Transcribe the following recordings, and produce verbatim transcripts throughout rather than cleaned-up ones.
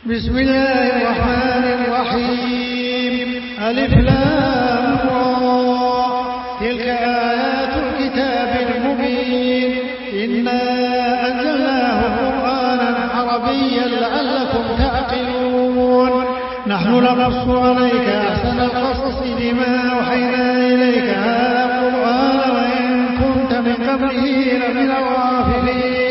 بسم الله الرحمن الرحيم. ألف لام را. تلك آيات الكتاب المبين. إنا أنزلناه قرآنا عربيا لعلكم تعقلون. نحن نقص عليك أحسن القصص بما أوحينا إليك هذا القرآن وإن كنت من قبله لمن الغافلين.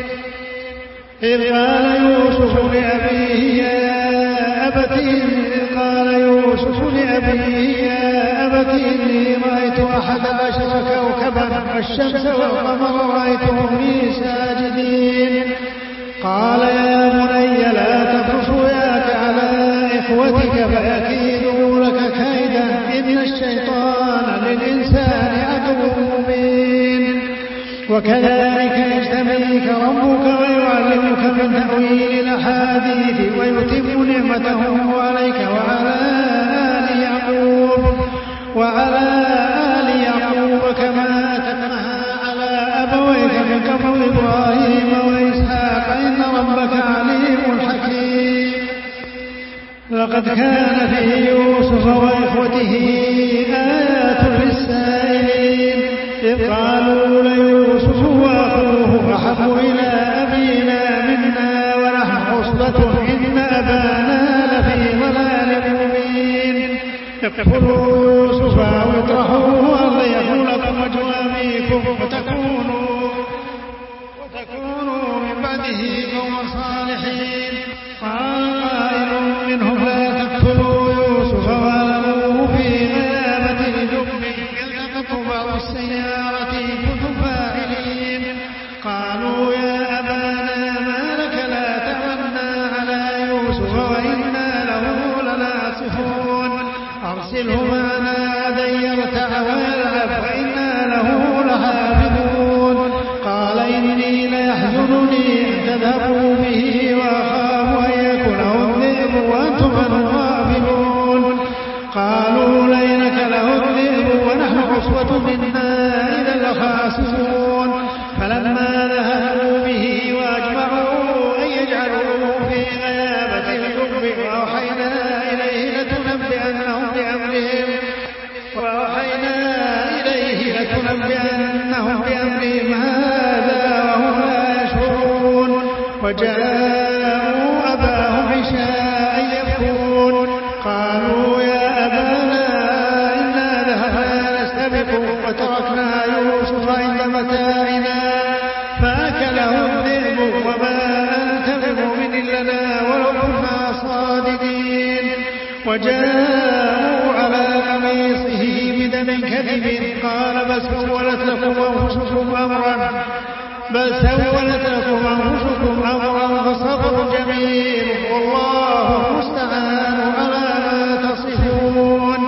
إذ قال يوسف لأبيه يا أبت إذ قال يوسف لأبيه يا أبت إني رأيت أحد عشر كوكبا والشمس والقمر رأيتهم لي ساجدين. قال يا بني لا تقص رؤياك على إخوتك فيكيدوا لك كيدا إن الشيطان للإنسان عدو مبين. وكذلك يجتبيك ربك ويعلمك من تأويل الأحاديث ويتم نعمته عليك وعلى آل يعقوب وعلى آل يعقوب كما أتمها على أبويك من قبل إبراهيم وإسحاق إن ربك عليم حكيم. لقد كان في يوسف وإخوته آيات للسائلين إذ قالوا ليوسف وأخوه أحب إلى أبينا منا ونحن عصبة إن أبانا لفي ضلال مبين. اقتلوا يوسف أو اطرحوه أرضا يكن لكم وجه أبيكم وتكونوا وتكونوا من بعده قوما صالحين. قال قائل منهم لا تقتلوا يوسف وألقوه في غيابة الجب يلتقط بعض السيارة كنتم فاعلين. قالوا يا أبانا ما لك لا تأمنا على يوسف وإنا له لناصحون. أرسله معنا غدا يرتع ويلعب وإنا له لحافظون. قال إني ليحزنني أن تذهبوا به وأخاف أن يأكله الذئب وأنتم عنه غافلون. قالوا لئنك له الذئب ونحن عصبة منا إذا لخاسرون. فلما ذهبوا به وأجمعوا أن يجعلوه في غيابة الجب وأوحينا إليه لتنبئنهم بأمرهم وأوحينا إليه لتنبئنهم بأمرهم هذا وهم لا يشعرون. وجاءوا أباهم عشاء يبكون. قالوا يا أبانا إنا ذهبنا نستبق وتركنا يوسف عند متاعنا فأكله الذئب وما أنت بمؤمن لنا ولو كنا صادقين. وجاءوا على قميصه بدم كذب قال بل سولت لكم أنفسكم أمرا بل سولت لكم أنفسكم أمرا فصبر جميل والله المستعان على ما تصفون.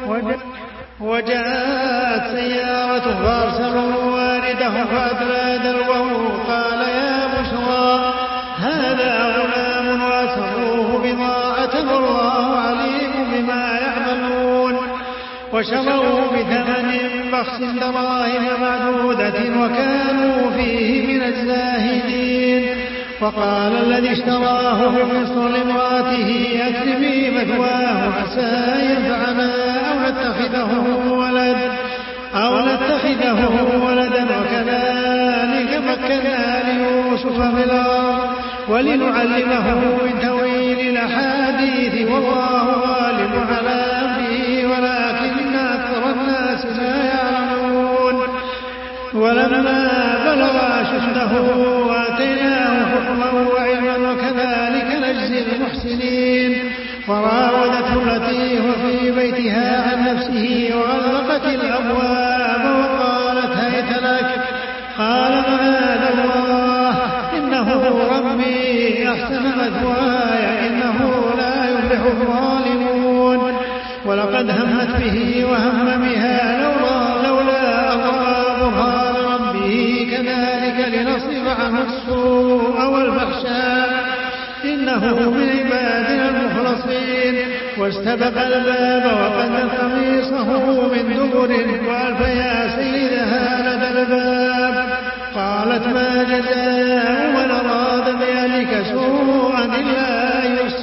وجاءت سيارة فأرسلوا واردهم فأدلى دلوه قال يا بشرى هذا غلام وأسروه بضاعة والله عليم بما يعملون. وشروه بثمن بخس دراهم معدودة وكانوا فيه من الزاهدين. وقال الذي اشتراه من مصر لامرأته أكرمي مثواه عسى ينفعنا أو نتخذه ولد أو نتخذه ولدا وكذلك مكنا ليوسف في الأرض ولنعلمه من تأويل الأحاديث والله غالب على أمره ولكن أكثر الناس لا يعلمون. ولما بلغ أشده وآتيناه حكما وعلما وكذلك نجزي المحسنين. وراودته التي هو في بيتها عن نفسه وغلقت الأبواب وقالت هيت لك قال معاذ الله إنه ربي أحسن مثواي إنه لا يفلح الظالمون. ولقد همت به وهم بها لولا لولا أن رأى برهان ربه كذلك لنصرف عنه السوء والفحشاء إنه من عبادنا المخلصين. واستبق الباب وقد قميصه من دبر وألف يا سيدها لدى الباب. قالت ما جزاء من أراد بأهلك سوءا إلا أن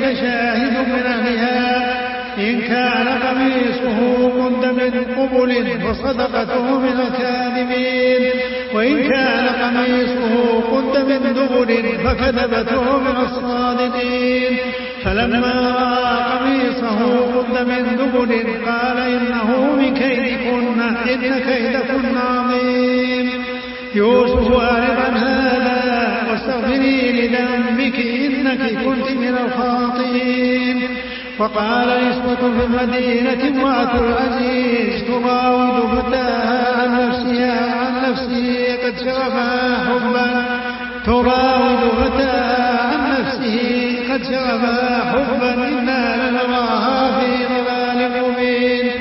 شاهد من أهلها إن كان قميصه قد من قبل فصدقته من الكاذبين وإن كان قميصه قد من دبر فكذبته من الصادقين فلما رأى قميصه قد من دبر قال إنه من كيدكن إن كيدكن عظيم يوسف أعرض عن هذا واستغفري لذنبك إنك كنت من الخاطئين. وقال نسوة في المدينة امرأة العزيز تراود فتاها عن نفسها عن نفسه قد شغفها حبا تراود فتاها عن نفسه قد شغفها حبا إنا لنراها في ضلال مبين.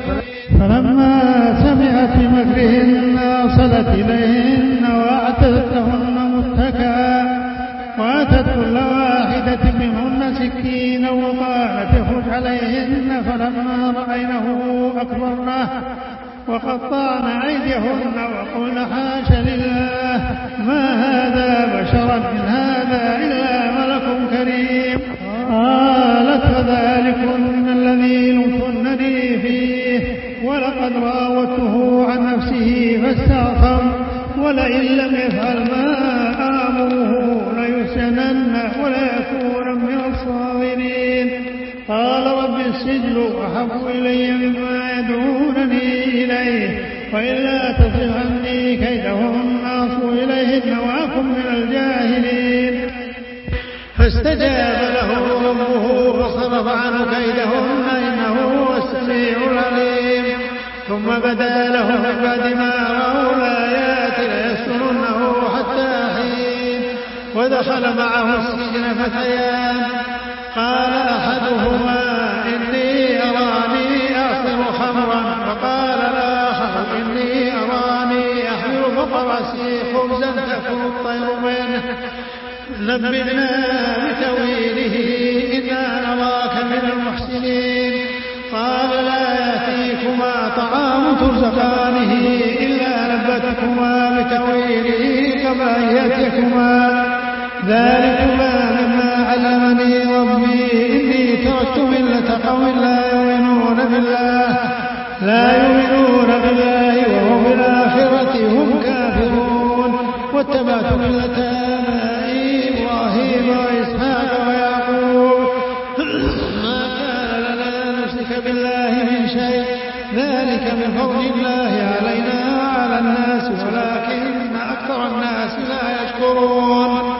فلما سمعت بمكرهن أرسلت إليهن وأعتدت لهن متكئا وآتت كل واحدة منهن سكينا وقالت اخرج عليهن فلما رأينه أكبرنه وقطعن أيديهن وقلن حاش لله ما هذا بشرا إن هذا إلا ملك كريم. قالت فذلكن الذي لمتنني فيه ولقد راودته عن نفسه فاستعصم ولئن لم يفعل ما آمره ليسجنن وليكون من الصاغرين. قال رب السجن أحب إلي مما يدعونني إليه وإلا تصرف عني كيدهن أصب إليهن وأكن من الجاهلين. فاستجاب له ربه فصرف عنه كيدهن إنه هو السميع العليم. ثم بدا له من بعد ما رأوا الآيات ليسجننه حتى حين. ودخل معه السجن فتيان قال أحدهما إني أراني أعصر خمرا وقال الآخر إني أراني أحمل فوق رأسي خبزا تأكل الطير منه نبئنا بتأويله إنا نراك من المحسنين. قال لا يأتيكما طعام ترزقانه إلا نبأتكما بتأويله كما يأتيكما ذلكما مما علمني ربي إني تركت ملة قوم لا يؤمنون بالله لا يؤمنون بالله وهم بالآخرة هم كافرون واتبعت ملة آبائي إبراهيم وإسحاق ويعقوب ما كان لنا أن نشرك بالله من شيء ذلك من فضل الله علينا وعلى الناس ولكن أكثر الناس لا يشكرون.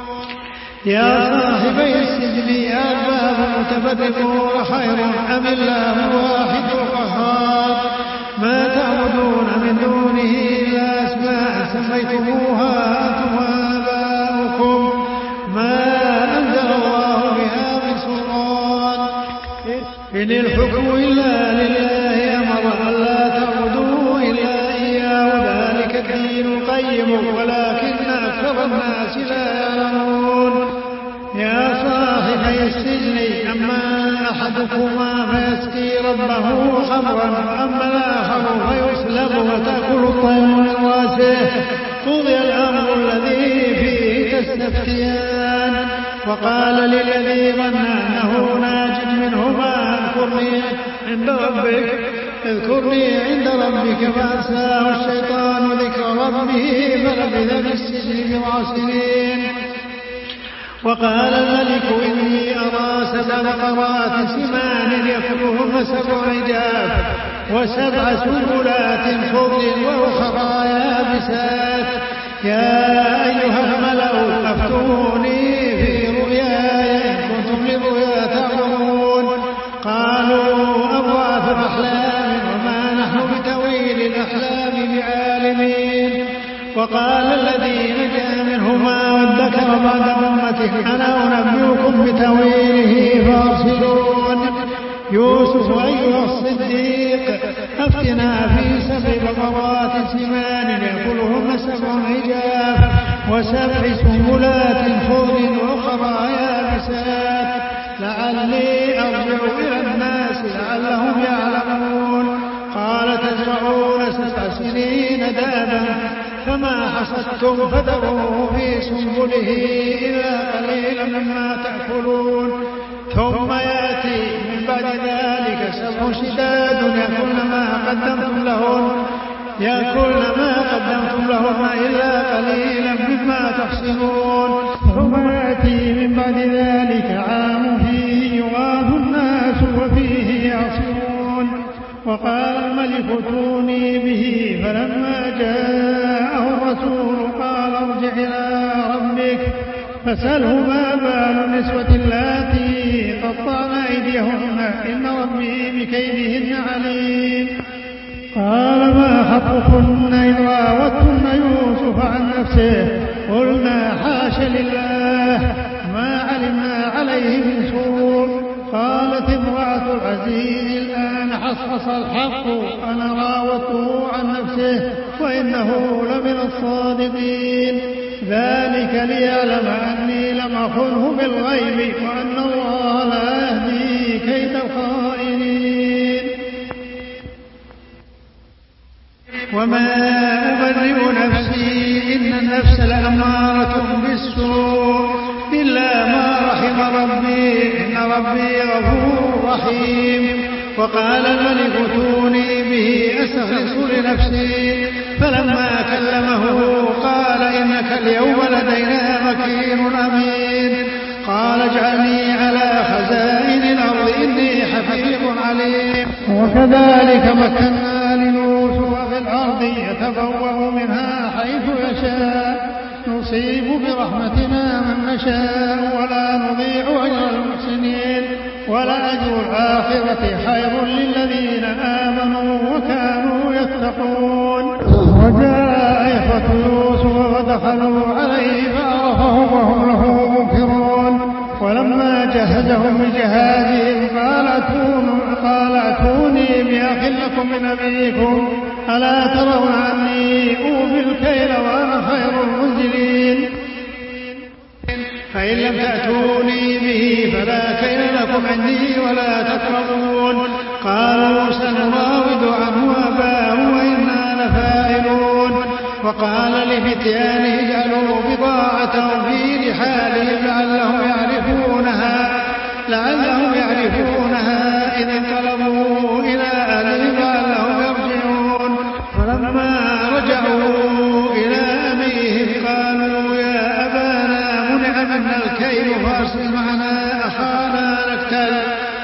يا صاحبي السجن أرباب متفرقون خير أم الله الواحد القهار ما تعبدون من دونه إلا أسماء سميتموها أنتم وآباؤكم ما أنزل الله بها من سلطان إن الحكم إلا لله أمر ألا تعبدوا إلا إياه ذلك الدين القيم ولكن أكثر الناس لا يعلمون. يا صاحبي السجن أما أحدكما فيسقي ربه خمرا وأما الآخر فيسلب وتأكل الطير من رأسه قضي الأمر الذي فيه تستفتيان. وقال للذي ظن أنه ناج منهما اذكرني عند ربك اذكرني عند ربك فأنساه الشيطان ذكر ربه فلبث في السجن بضع سنين. وقال الملك إني أرى سبع بقرات سمان يأكلهن سبع عجاف وسبع سنبلات خضر وأخرى يابسات يا أيها الملأ أفتوني في رؤياي إن كنتم للرؤيا تعلمون. قالوا أضغاث أحلام وما نحن بتأويل الأحلام بعالمين. وقال الذي نجا منهما وادكر بعد أمته أنا أنبئكم بتأويله فارسلون. يوسف أيها الصديق أفتنا في سبع بقرات سمان يأكلهن سبع عجاف وسبع سنبلات خضر وأخرى يابسات لعلي أرجع إلى الناس لعلهم يعلمون. قال تزرعون سبع سنين دابا فما حصدتم فذروه في سنبله إلا قليلا مما تأكلون ثم يأتي من بعد ذلك سبع شداد يأكلن ما قدمتم لهن يأكلن ما قدمتم لهن إلا قليلا مما تحصنون ثم يأتي من بعد ذلك عام فيه يغاث الناس وفيه يعصرون وقال الملك ائتوني به فلما جاءه الرسول قال ارجع إلى ربك فاسأله ما بال النسوة اللاتي قطعن أيديهن إن ربي بكيدهن عليم. قال ما خطبكن إذ راوتن يوسف عن نفسه قلنا حاش لله ما علمنا عليه من سوء. قالت امرأة العزيز الآن حصحص الحق أنا راودته عن نفسه وإنه لمن الصادقين ذلك ليعلم أني لم أخنه بالغيب وأن الله لا يهدي كيد الخائنين. وما أبرئ نفسي إن النفس لأمارة بالسوء إلا ما رحم ربي إن ربي غفور رحيم. وقال الملك ائتوني به أستخلص لنفسي فلما كلمه قال إنك اليوم لدينا مكين أمين. قال اجعلني على خزائن الأرض إني حفيظ عليم. وكذلك مكنا ليوسف في الأرض يتبوأ منها حيث يشاء نصيب برحمتنا من نشاء ولا نضيع أجر المحسنين ولأجر الآخرة خير للذين آمنوا وكانوا يتقون. وجاء إخوة يوسف فدخلوا عليه فعرفهم وهم له منكرون ولما جهزهم بجهازهم قال ائتوني بأخ لكم من أبيكم ألا ترون أني أوفي الكيل وأنا خير المنزلين. فإن لم تأتوني به فلا كيل لكم عندي ولا تقربون. قالوا سنراود عنه أباه وإنا لفاعلون. وقال لفتيانه اجعلوا بضاعتهم في رحالهم لعلهم يعرفونها لعلهم يعرفونها إذ انقلبوا إلى أهلهم لعلهم يرجعون. فلما رجعوا إلى أبيهم قالوا يا أبانا منع منا الكيل فأرسل معنا أخانا نكتل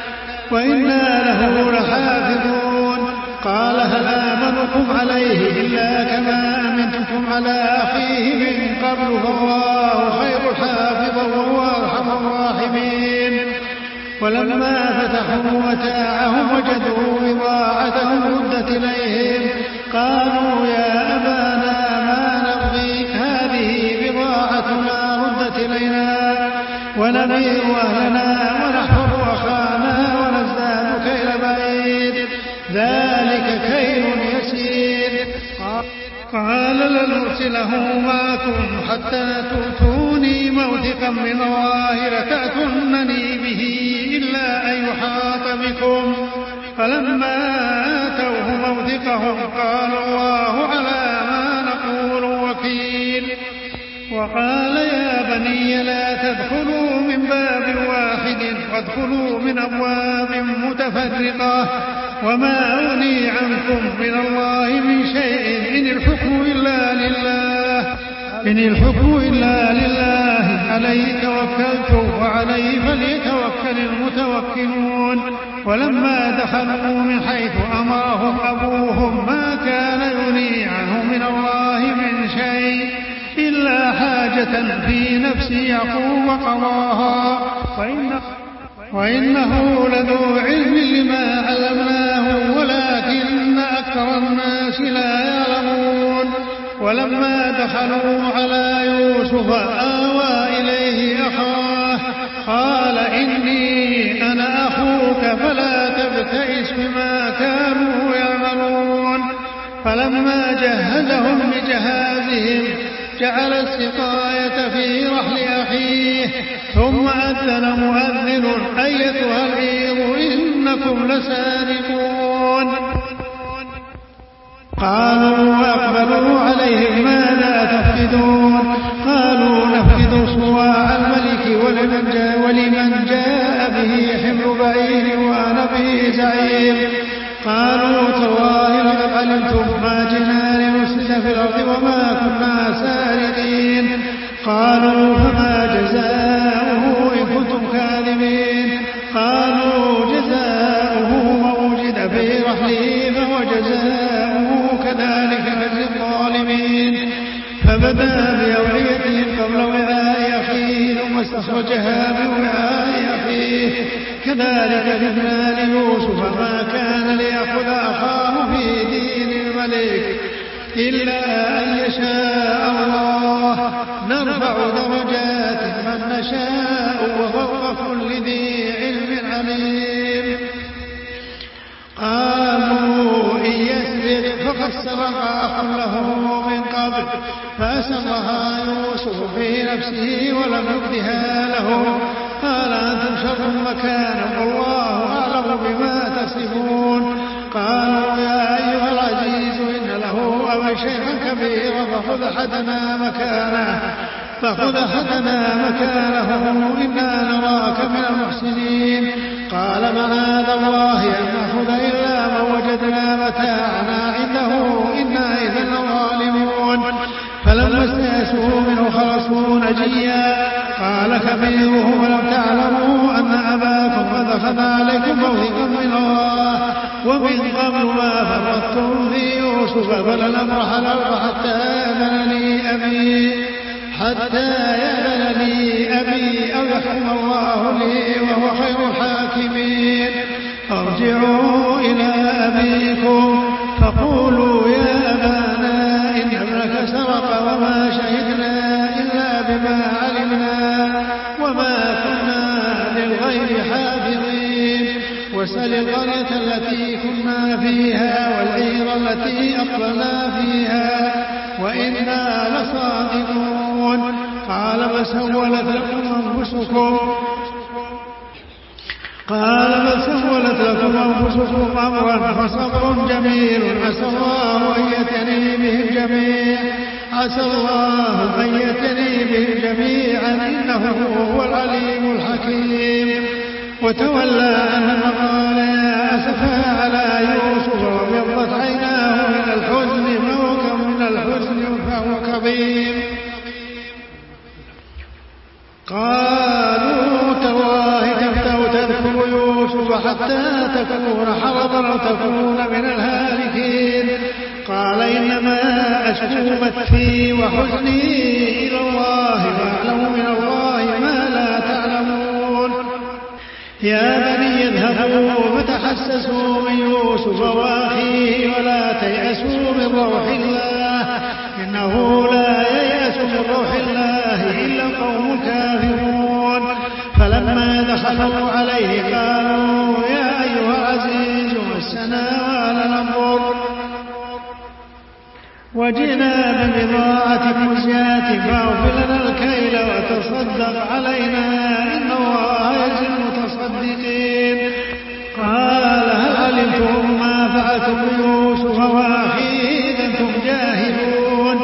وإنا له لحافظون. قال هل آمنكم عليه إلا كما أمنتكم على أخيه من قبل فالله خير حافظا وهو أرحم الراحمين. ولما فتحوا متاعهم وجدوا بضاعتهم ردت إليهم قالوا يا أبانا ما نبغي هذه بضاعتنا ردت إلينا ونغير أهلنا ونحفظ أخانا ونزداد كيل بعيد ذلك كيل يسير. قال لنرسله معكم حتى تؤتوني موثقا من الله لتأتونني به إلا أن يحاط بكم. فلما آتوه موثقهم قال الله على ما نقول وكيل. وقال يا بني لا تدخلوا من باب واحد وادخلوا من أبواب متفرقة وما أغني عنكم من الله من شيء إن الحكم إلا لله إن الحكم إلا لله عليه توكلت وعليه فليتوكل المتوكلون. ولما دخلوا من حيث أمرهم أبوهم ما كان يغني عنهم من الله من شيء إلا حاجة في نفس يعقوب قضاها وإنه, وإنه لذو علم لما علمناه ولكن أكثر الناس لا يعلمون. ولما دخلوا على يوسف آوى إليه أخاه قال إني أنا أخوك فلا تبتئس بما كانوا يعملون. فلما جهزهم بجهازهم جعل السقاية في رحل أخيه ثم أذن مؤذن أيتها العير إنكم لسارقون. قالوا وأقبلوا عليهم ماذا تفقدون قالوا نفقد صواع الملك ولمن جاء, ولمن جاء به فبدأ بأوعيتهم قبل وعاء أخيه ثم استخرجها من وعاء أخيه كذلك كدنا ليوسف ما كان ليأخذ أخاه في دين الملك إلا أن يشاء الله نرفع درجات من نشاء وفوق كل ذي علم عليم. قالوا إن يسرق فقد سرق أخ له من قبل فأسرها يوسف في نفسه ولم يبدها له قال أنتم شر مكانا والله أعلم بما تصفون. قالوا يا أيها العزيز إن له أبا شيخا كبيرا فخذ أحدنا مكانه فخذ أحدنا مكانه إنا نراك من المحسنين. قال معاذ الله أن نأخذ إلا من وجدنا متاعنا عنده إنا إذا لظالمون. فلما استيأسوا منه خلصوا نجيا قال كبيرهم ألم تعلموا أن أباكم قد أخذ عليكم موثقا من الله ومن قبل ما فرطتم في يوسف فلن أبرح الأرض حتى يأذن لي أبي حتى يأذن لي أبي أو يحكم الله لي وهو خير الحاكمين. ارجعوا إلى أبيكم فقولوا يا أبانا إن ابنك سرق وما شهدنا إلا بما علمنا وما كنا للغيب حافظين. واسأل القرية التي كنا فيها والعير التي أقبلنا فيها وإنا لصادقون. قال ما سولت لكم أنفسكم قال بل سولت لكم أنفسكم أمرا فصبر جميل عسى الله أن يأتيني بهم جميعا عسى الله أن يأتيني بهم جميعا إنه هو العليم الحكيم. وتولى عنهم قال يا أسفا على يوسف وابيضت عيناه من الحزن فهو من الحزن فهو كظيم. قالوا تالله تفتأ تذكر يوسف حتى تكون حرضا أو تكون من الهالكين. قال إنما أشكو بثي وحزني إلى الله وأعلم من الله ما لا تعلمون. يا بني اذهبوا فتحسسوا من يوسف وأخيه ولا تيأسوا من روح الله إنه لا ييأس من روح الله إلا القوم الكافرون. فلما دخلوا عليه قالوا يا أيها العزيز مسنا وأهلنا الضر وجئنا ببضاعة مزجاة فاغفر لنا الكيل وتصدق علينا إن الله يجزي المتصدقين. قال هل علمتم ما فعلتم بيوسف وأخيه إذ أنتم جاهلون.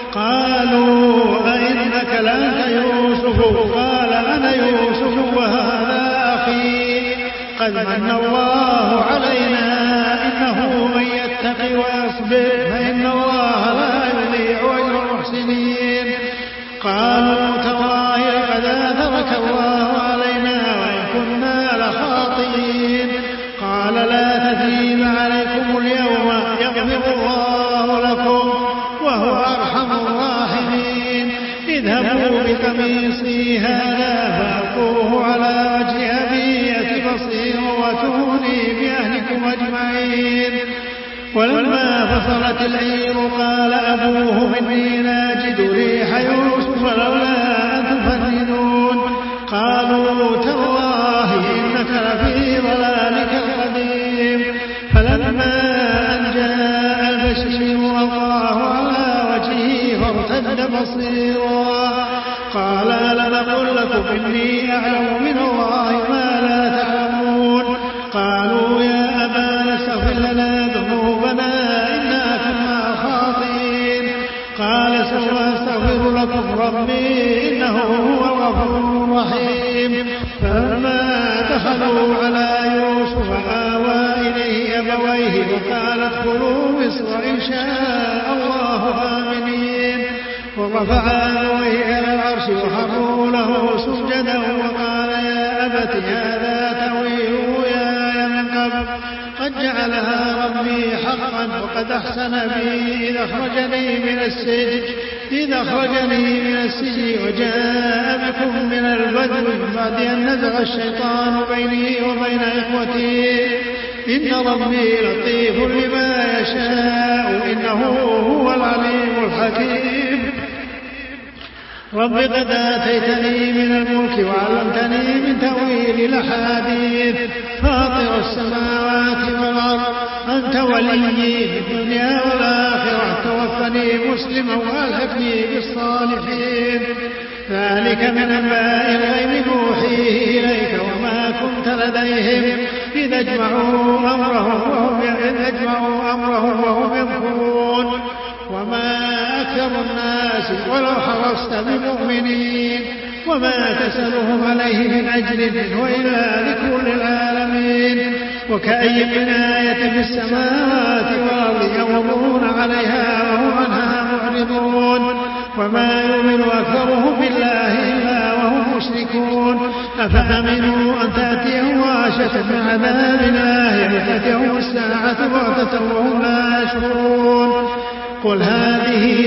قالوا أئنك لأنت يوسف قال أنا يوسف وهذا أخي قد من الله علينا إنه من يتق ويصبر فإن الله لا يضيع أجر المحسنين. قالوا تالله لقد آثرك الله علينا وإن كنا لخاطئين. قال لا تثريب عليكم اليوم يغفر الله لكم وهو أرحم الراحمين. اذهبوا بقميصي هذا فألقوه على وجه أبي يأت بصيرا واتوني بأهلكم أجمعين. ولما فصلت العير قال أبوهم إني لاجد ريح يوسف لولا أن تفندون. قالوا تالله إنك لفي ضلالك القديم. فلما أن جاء البشير ألقاه على وجهه فارتد بصيرا قال ألم أقل لكم إني أعلم من الله ما لا تعلمون. قالوا يا أبانا استغفر لنا ذنوبنا إنا كنا خاطئين. قال سوف أستغفر لكم ربي إنه هو الغفور الرحيم. فلما دخلوا على يوسف آوى إليه أبويه وقال ادخلوا مصر إن شاء الله آمنين. ورفع أبويه على العرش وخروا له سجدا وقال يا أبت هذا تأويل رؤياي من قبل قد جعلها ربي حقا وقد أحسن بي إذ أخرجني من السجن إذ أخرجني من السجن وجاء بكم من البدو من بعد أن نزغ الشيطان بيني وبين إخوتي إن ربي لطيف لما يشاء إنه هو العليم الحكيم. رب قد آتيتني من الملك وعلمتني من تأويل الأحاديث فاطر السماوات والأرض أنت وليي في الدنيا والآخرة توفني مسلما وألحقني بالصالحين. ذلك من أنباء الغيب نوحيه إليك وما كنت لديهم إذ اجمعوا أمرهم وهم يجمعوا أمرهم وهم يمكرون وما أكثر الناس ولو حرصت بمؤمنين وما تسألهم عليه من أجر منه إلا ذكر للعالمين. وكأي من آية في السماوات والأرض يمرون عليها وهم عنها معرضون وما يؤمن أكثرهم بالله إلا وهم مشركون. أفأمنوا أن تأتيهم غاشية من عذاب الله يأتيهم الساعة بغتة وهم لا يشعرون. قل هذه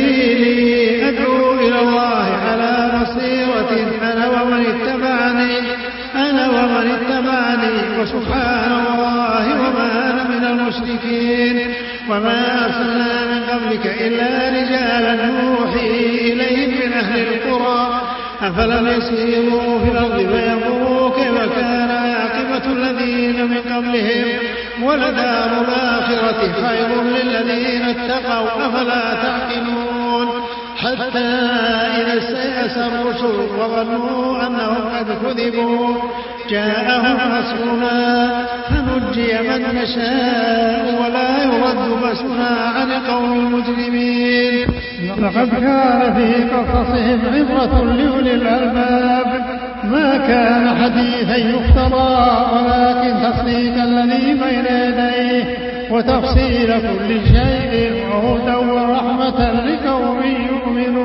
سبيلي أدعو إلى الله على بصيرة أنا ومن اتبعني أنا ومن اتبعني وسبحان الله وما أنا من المشركين. وما أرسلنا من قبلك إلا رجالا نوحي إليهم من أهل القرى أفلم يسيروا في الأرض فينظروا كيف كان عاقبة الذين من قبلهم ولدار الآخرة خير للذين اتقوا أفلا تعقلون. حتى إذا استيأس الرسل وظنوا أنهم قد كذبوا جاءهم نصرنا فنجي من نشاء ولا يرد بأسنا عن القوم المجرمين. لقد كان في قصصهم عبرة لأولي الألباب ما كان حديثا يفترى ولكن تصديق الذي بين يديه وتفصيل كل شيء وهدى ورحمة لقوم يؤمنون.